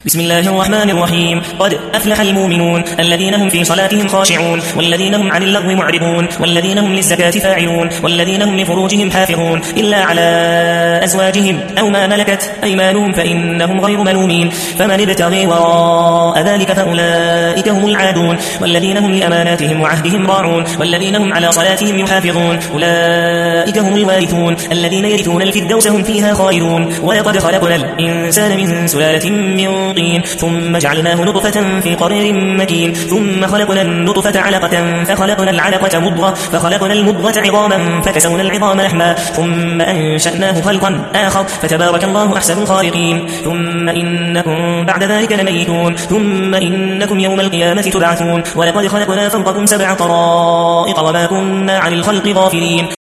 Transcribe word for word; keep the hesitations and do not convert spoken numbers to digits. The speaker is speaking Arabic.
بسم الله الرحمن الرحيم. قد أفلح المؤمنون الذين هم في صلاتهم خاشعون والذين هم عن اللغو معرضون والذين هم للزكاة فاعلون والذين هم لفروجهم حافظون إلا على أزواجهم أو ما ملكت أيمانهم فإنهم غير ملومين فمن ابتغي وراء ذلك فأولئك هم العادون والذين هم لأماناتهم وعهدهم راعون والذين هم على صلاتهم يحافظون أولئك هم الوارثون الذين يرثون الفردوس هم فيها خالدون. ولقد خلقنا الإنسان من سلالة من طين ثم جعلناه نطفة في قرير مكين ثم خلقنا النطفة علقة فخلقنا العلقة مضغة فخلقنا المضغة عظاما فكسونا العظام لحما ثم أنشأناه خلقا آخر فتبارك الله أحسن الخالقين. ثم إنكم بعد ذلك لميتون ثم إنكم يوم القيامة تبعثون. ولقد خلقنا فوقكم سبع طرائق وما كنا عن الخلق غافلين.